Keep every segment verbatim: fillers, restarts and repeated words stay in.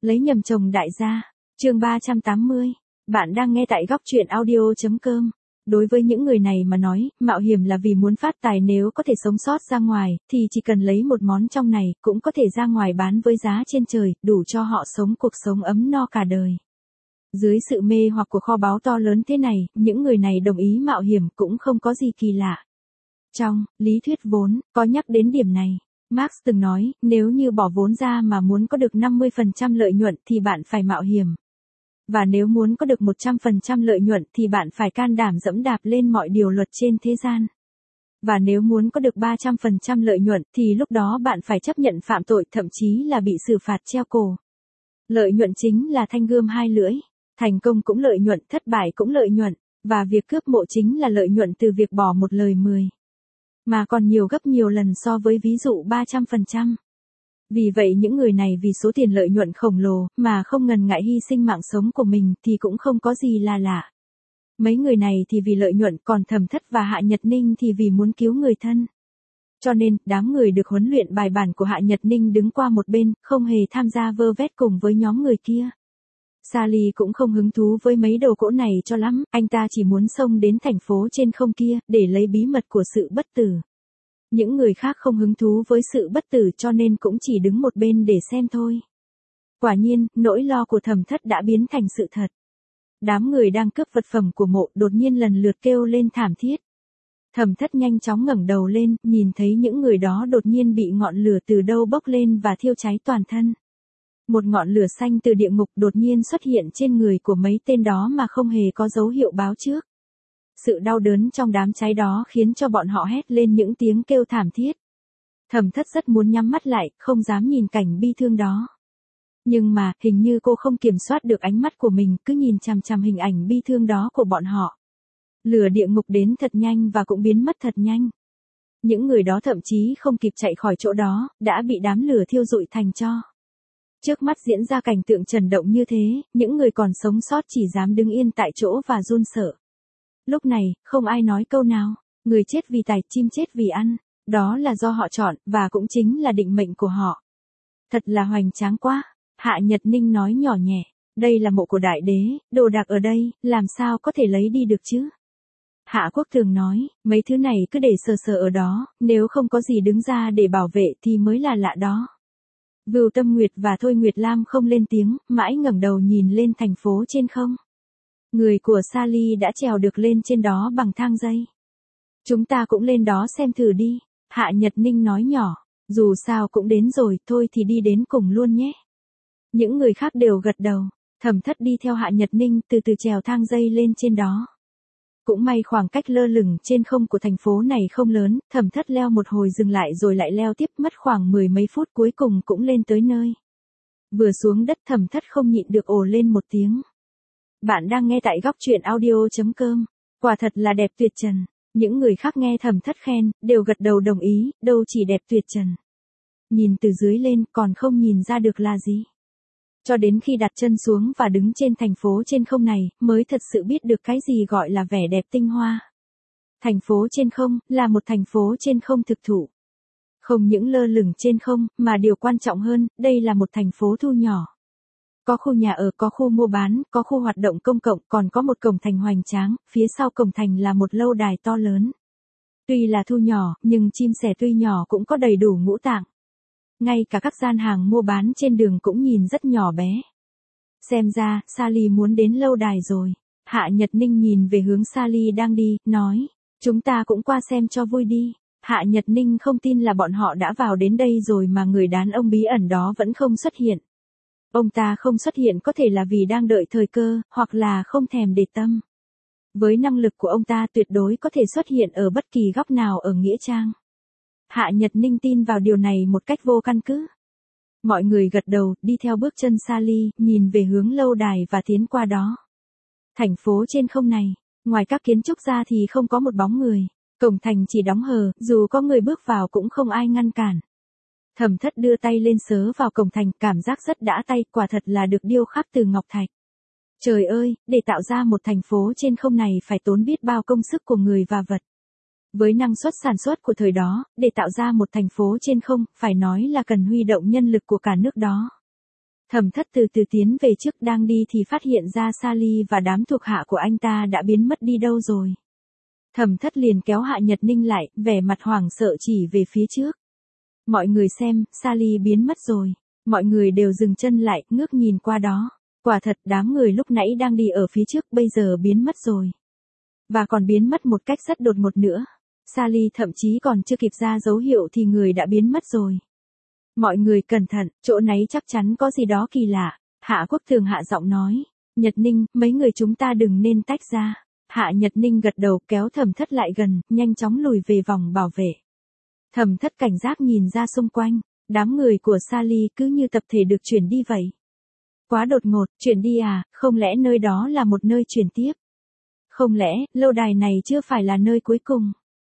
Lấy nhầm chồng đại gia. Chương ba trăm tám mươi. Bạn đang nghe tại góc truyện audio chấm com. Đối với những người này mà nói, mạo hiểm là vì muốn phát tài, nếu có thể sống sót ra ngoài, thì chỉ cần lấy một món trong này, cũng có thể ra ngoài bán với giá trên trời, đủ cho họ sống cuộc sống ấm no cả đời. Dưới sự mê hoặc của kho báu to lớn thế này, những người này đồng ý mạo hiểm cũng không có gì kỳ lạ. Trong lý thuyết vốn, có nhắc đến điểm này. Marx từng nói, nếu như bỏ vốn ra mà muốn có được năm mươi phần trăm lợi nhuận thì bạn phải mạo hiểm. Và nếu muốn có được một trăm phần trăm lợi nhuận thì bạn phải can đảm dẫm đạp lên mọi điều luật trên thế gian. Và nếu muốn có được ba trăm phần trăm lợi nhuận thì lúc đó bạn phải chấp nhận phạm tội, thậm chí là bị xử phạt treo cổ. Lợi nhuận chính là thanh gươm hai lưỡi. Thành công cũng lợi nhuận, thất bại cũng lợi nhuận. Và việc cướp mộ chính là lợi nhuận từ việc bỏ một lời mười. Mà còn nhiều gấp nhiều lần so với ví dụ ba trăm phần trăm. Vì vậy những người này vì số tiền lợi nhuận khổng lồ mà không ngần ngại hy sinh mạng sống của mình thì cũng không có gì là lạ. Mấy người này thì vì lợi nhuận, còn Thẩm Thất và Hạ Nhật Ninh thì vì muốn cứu người thân. Cho nên, đám người được huấn luyện bài bản của Hạ Nhật Ninh đứng qua một bên, không hề tham gia vơ vét cùng với nhóm người kia. Sally cũng không hứng thú với mấy đồ cỗ này cho lắm, anh ta chỉ muốn xông đến thành phố trên không kia, để lấy bí mật của sự bất tử. Những người khác không hứng thú với sự bất tử cho nên cũng chỉ đứng một bên để xem thôi. Quả nhiên, nỗi lo của Thẩm Thất đã biến thành sự thật. Đám người đang cướp vật phẩm của mộ đột nhiên lần lượt kêu lên thảm thiết. Thẩm Thất nhanh chóng ngẩng đầu lên, nhìn thấy những người đó đột nhiên bị ngọn lửa từ đâu bốc lên và thiêu cháy toàn thân. Một ngọn lửa xanh từ địa ngục đột nhiên xuất hiện trên người của mấy tên đó mà không hề có dấu hiệu báo trước. Sự đau đớn trong đám cháy đó khiến cho bọn họ hét lên những tiếng kêu thảm thiết. Thẩm Thất rất muốn nhắm mắt lại, không dám nhìn cảnh bi thương đó. Nhưng mà, hình như cô không kiểm soát được ánh mắt của mình, cứ nhìn chằm chằm hình ảnh bi thương đó của bọn họ. Lửa địa ngục đến thật nhanh và cũng biến mất thật nhanh. Những người đó thậm chí không kịp chạy khỏi chỗ đó, đã bị đám lửa thiêu rụi thành tro. Trước mắt diễn ra cảnh tượng trần động như thế, những người còn sống sót chỉ dám đứng yên tại chỗ và run sợ. Lúc này, không ai nói câu nào. Người chết vì tài, chim chết vì ăn. Đó là do họ chọn, và cũng chính là định mệnh của họ. Thật là hoành tráng quá. Hạ Nhật Ninh nói nhỏ nhẹ. Đây là mộ của đại đế, đồ đạc ở đây, làm sao có thể lấy đi được chứ? Hạ Quốc Thường nói, mấy thứ này cứ để sờ sờ ở đó, nếu không có gì đứng ra để bảo vệ thì mới là lạ đó. Vưu Tâm Nguyệt và Thôi Nguyệt Lam không lên tiếng, mãi ngẩng đầu nhìn lên thành phố trên không. Người của Sally đã trèo được lên trên đó bằng thang dây. Chúng ta cũng lên đó xem thử đi, Hạ Nhật Ninh nói nhỏ, dù sao cũng đến rồi, thôi thì đi đến cùng luôn nhé. Những người khác đều gật đầu, Thẩm Thất đi theo Hạ Nhật Ninh từ từ trèo thang dây lên trên đó. Cũng may khoảng cách lơ lửng trên không của thành phố này không lớn, Thẩm Thất leo một hồi dừng lại rồi lại leo tiếp, mất khoảng mười mấy phút cuối cùng cũng lên tới nơi. Vừa xuống đất Thẩm Thất không nhịn được ồ lên một tiếng. Bạn đang nghe tại góc truyện audio chấm com. Quả thật là đẹp tuyệt trần. Những người khác nghe Thẩm Thất khen, đều gật đầu đồng ý, đâu chỉ đẹp tuyệt trần. Nhìn từ dưới lên còn không nhìn ra được là gì. Cho đến khi đặt chân xuống và đứng trên thành phố trên không này, mới thật sự biết được cái gì gọi là vẻ đẹp tinh hoa. Thành phố trên không, là một thành phố trên không thực thụ. Không những lơ lửng trên không, mà điều quan trọng hơn, đây là một thành phố thu nhỏ. Có khu nhà ở, có khu mua bán, có khu hoạt động công cộng, còn có một cổng thành hoành tráng, phía sau cổng thành là một lâu đài to lớn. Tuy là thu nhỏ, nhưng chim sẻ tuy nhỏ cũng có đầy đủ ngũ tạng. Ngay cả các gian hàng mua bán trên đường cũng nhìn rất nhỏ bé. Xem ra, Sally muốn đến lâu đài rồi. Hạ Nhật Ninh nhìn về hướng Sally đang đi, nói, chúng ta cũng qua xem cho vui đi. Hạ Nhật Ninh không tin là bọn họ đã vào đến đây rồi mà người đàn ông bí ẩn đó vẫn không xuất hiện. Ông ta không xuất hiện có thể là vì đang đợi thời cơ, hoặc là không thèm để tâm. Với năng lực của ông ta tuyệt đối có thể xuất hiện ở bất kỳ góc nào ở Nghĩa Trang. Hạ Nhật Ninh tin vào điều này một cách vô căn cứ. Mọi người gật đầu, đi theo bước chân Sally, nhìn về hướng lâu đài và tiến qua đó. Thành phố trên không này, ngoài các kiến trúc ra thì không có một bóng người. Cổng thành chỉ đóng hờ, dù có người bước vào cũng không ai ngăn cản. Thẩm Thất đưa tay lên sớ vào cổng thành, cảm giác rất đã tay, quả thật là được điêu khắc từ ngọc thạch. Trời ơi, để tạo ra một thành phố trên không này phải tốn biết bao công sức của người và vật. Với năng suất sản xuất của thời đó, để tạo ra một thành phố trên không, phải nói là cần huy động nhân lực của cả nước đó. Thẩm Thất từ từ tiến về trước đang đi thì phát hiện ra Sally và đám thuộc hạ của anh ta đã biến mất đi đâu rồi. Thẩm Thất liền kéo Hạ Nhật Ninh lại, vẻ mặt hoảng sợ chỉ về phía trước. Mọi người xem, Sally biến mất rồi. Mọi người đều dừng chân lại, ngước nhìn qua đó. Quả thật đám người lúc nãy đang đi ở phía trước bây giờ biến mất rồi. Và còn biến mất một cách rất đột ngột nữa. Sally thậm chí còn chưa kịp ra dấu hiệu thì người đã biến mất rồi. Mọi người cẩn thận, chỗ nấy chắc chắn có gì đó kỳ lạ. Hạ Quốc Thường hạ giọng nói. Nhật Ninh, mấy người chúng ta đừng nên tách ra. Hạ Nhật Ninh gật đầu kéo Thẩm Thất lại gần, nhanh chóng lùi về vòng bảo vệ. Thẩm Thất cảnh giác nhìn ra xung quanh, đám người của Sally cứ như tập thể được chuyển đi vậy. Quá đột ngột, chuyển đi à, không lẽ nơi đó là một nơi chuyển tiếp? Không lẽ, lâu đài này chưa phải là nơi cuối cùng,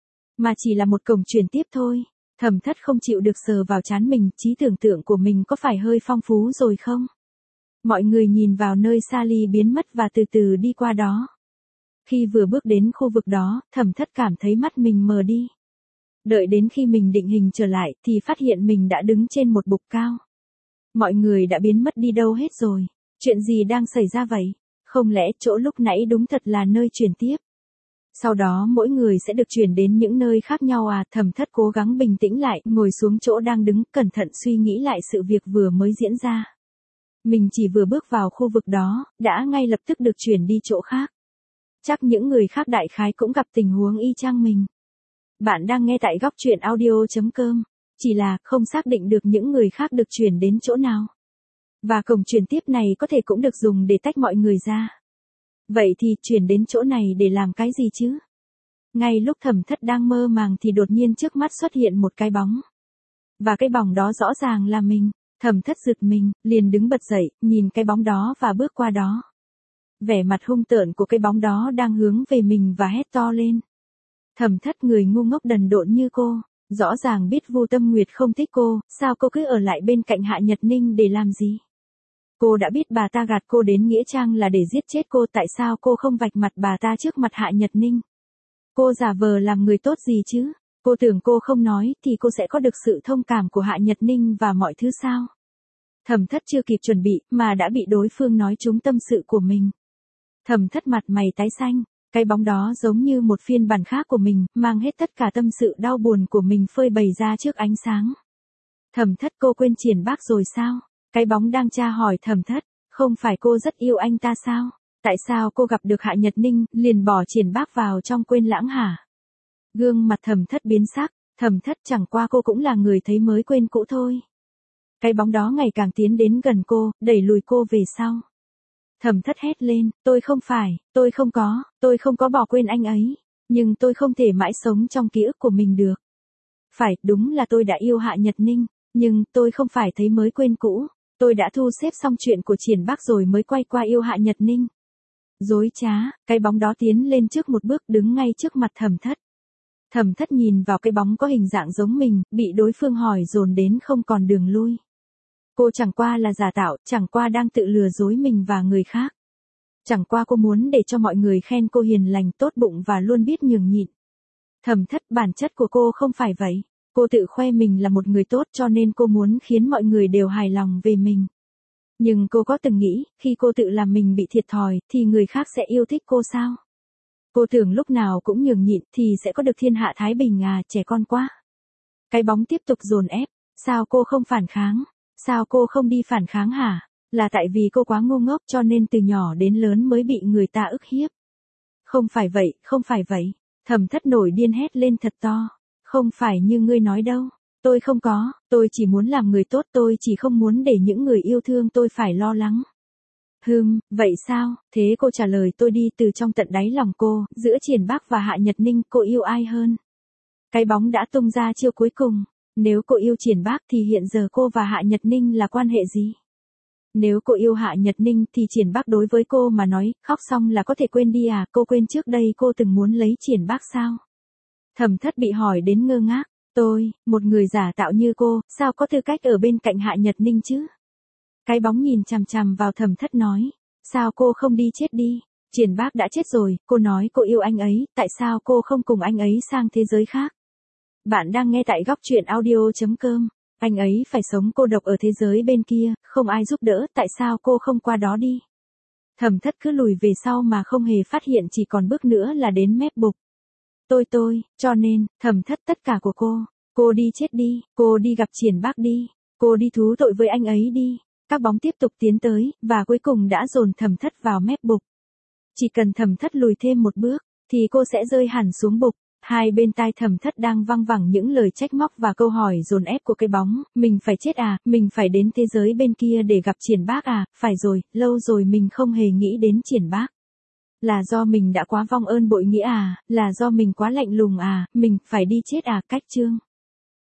mà chỉ là một cổng chuyển tiếp thôi? Thẩm Thất không chịu được sờ vào trán mình, trí tưởng tượng của mình có phải hơi phong phú rồi không? Mọi người nhìn vào nơi Sally biến mất và từ từ đi qua đó. Khi vừa bước đến khu vực đó, Thẩm Thất cảm thấy mắt mình mờ đi. Đợi đến khi mình định hình trở lại thì phát hiện mình đã đứng trên một bục cao. Mọi người đã biến mất đi đâu hết rồi? Chuyện gì đang xảy ra vậy? Không lẽ chỗ lúc nãy đúng thật là nơi chuyển tiếp? Sau đó mỗi người sẽ được chuyển đến những nơi khác nhau à? Thẩm Thất cố gắng bình tĩnh lại, ngồi xuống chỗ đang đứng, cẩn thận suy nghĩ lại sự việc vừa mới diễn ra. Mình chỉ vừa bước vào khu vực đó, đã ngay lập tức được chuyển đi chỗ khác. Chắc những người khác đại khái cũng gặp tình huống y chang mình. Bạn đang nghe tại góc truyện audio chấm com. Chỉ là không xác định được những người khác được chuyển đến chỗ nào. Và cổng chuyển tiếp này có thể cũng được dùng để tách mọi người ra. Vậy thì chuyển đến chỗ này để làm cái gì chứ? Ngay lúc Thẩm Thất đang mơ màng thì đột nhiên trước mắt xuất hiện một cái bóng. Và cái bóng đó rõ ràng là mình. Thẩm Thất giật mình, liền đứng bật dậy, nhìn cái bóng đó và bước qua đó. Vẻ mặt hung tợn của cái bóng đó đang hướng về mình và hét to lên. Thẩm Thất, người ngu ngốc đần độn như cô, rõ ràng biết Vu Tâm Nguyệt không thích cô, sao cô cứ ở lại bên cạnh Hạ Nhật Ninh để làm gì? Cô đã biết bà ta gạt cô đến nghĩa trang là để giết chết cô, tại sao cô không vạch mặt bà ta trước mặt Hạ Nhật Ninh? Cô giả vờ làm người tốt gì chứ? Cô tưởng cô không nói thì cô sẽ có được sự thông cảm của Hạ Nhật Ninh và mọi thứ sao? Thẩm Thất chưa kịp chuẩn bị mà đã bị đối phương nói trúng tâm sự của mình. Thẩm Thất mặt mày tái xanh, cái bóng đó giống như một phiên bản khác của mình, mang hết tất cả tâm sự đau buồn của mình phơi bày ra trước ánh sáng. Thẩm Thất, cô quên Triển Bác rồi sao? Cái bóng đang tra hỏi Thẩm Thất, không phải cô rất yêu anh ta sao? Tại sao cô gặp được Hạ Nhật Ninh, liền bỏ Triển Bác vào trong quên lãng hả? Gương mặt Thẩm Thất biến sắc, Thẩm Thất, chẳng qua cô cũng là người thấy mới quên cũ thôi. Cái bóng đó ngày càng tiến đến gần cô, đẩy lùi cô về sau. Thẩm Thất hét lên, tôi không phải, tôi không có, tôi không có bỏ quên anh ấy, nhưng tôi không thể mãi sống trong ký ức của mình được. Phải, đúng là tôi đã yêu Hạ Nhật Ninh, nhưng tôi không phải thấy mới quên cũ, tôi đã thu xếp xong chuyện của Triển Bác rồi mới quay qua yêu Hạ Nhật Ninh. Dối trá, cái bóng đó tiến lên trước một bước đứng ngay trước mặt Thẩm Thất. Thẩm Thất nhìn vào cái bóng có hình dạng giống mình, bị đối phương hỏi dồn đến không còn đường lui. Cô chẳng qua là giả tạo, chẳng qua đang tự lừa dối mình và người khác. Chẳng qua cô muốn để cho mọi người khen cô hiền lành, tốt bụng và luôn biết nhường nhịn. Thẩm Thất, bản chất của cô không phải vậy. Cô tự khoe mình là một người tốt cho nên cô muốn khiến mọi người đều hài lòng về mình. Nhưng cô có từng nghĩ, khi cô tự làm mình bị thiệt thòi, thì người khác sẽ yêu thích cô sao? Cô tưởng lúc nào cũng nhường nhịn thì sẽ có được thiên hạ thái bình à, trẻ con quá. Cái bóng tiếp tục dồn ép, sao cô không phản kháng? Sao cô không đi phản kháng hả? Là tại vì cô quá ngu ngốc cho nên từ nhỏ đến lớn mới bị người ta ức hiếp. Không phải vậy, không phải vậy. Thẩm Thất nổi điên hét lên thật to. Không phải như ngươi nói đâu. Tôi không có, tôi chỉ muốn làm người tốt, tôi chỉ không muốn để những người yêu thương tôi phải lo lắng. Hừm, vậy sao? Thế cô trả lời tôi đi, từ trong tận đáy lòng cô, giữa Triển Bác và Hạ Nhật Ninh, cô yêu ai hơn? Cái bóng đã tung ra chiêu cuối cùng. Nếu cô yêu Triển Bác thì hiện giờ cô và Hạ Nhật Ninh là quan hệ gì? Nếu cô yêu Hạ Nhật Ninh thì Triển Bác đối với cô mà nói, khóc xong là có thể quên đi à? Cô quên trước đây cô từng muốn lấy Triển Bác sao? Thẩm Thất bị hỏi đến ngơ ngác. Tôi, một người giả tạo như cô, sao có tư cách ở bên cạnh Hạ Nhật Ninh chứ? Cái bóng nhìn chằm chằm vào Thẩm Thất nói. Sao cô không đi chết đi? Triển Bác đã chết rồi, cô nói cô yêu anh ấy, tại sao cô không cùng anh ấy sang thế giới khác? Bạn đang nghe tại góc truyện audio chấm com. Anh ấy phải sống cô độc ở thế giới bên kia, không ai giúp đỡ, tại sao cô không qua đó đi? Thẩm Thất cứ lùi về sau mà không hề phát hiện chỉ còn bước nữa là đến mép bục. Tôi tôi, cho nên, Thẩm Thất tất cả của cô, cô đi chết đi, cô đi gặp Triển Bác đi, cô đi thú tội với anh ấy đi. Các bóng tiếp tục tiến tới, và cuối cùng đã dồn Thẩm Thất vào mép bục. Chỉ cần Thẩm Thất lùi thêm một bước, thì cô sẽ rơi hẳn xuống bục. Hai bên tai Thẩm Thất đang văng vẳng những lời trách móc và câu hỏi dồn ép của cái bóng, mình phải chết à, mình phải đến thế giới bên kia để gặp Triển Bác à, phải rồi, lâu rồi mình không hề nghĩ đến Triển Bác. Là do mình đã quá vong ơn bội nghĩa à, là do mình quá lạnh lùng à, mình phải đi chết à, cách chương.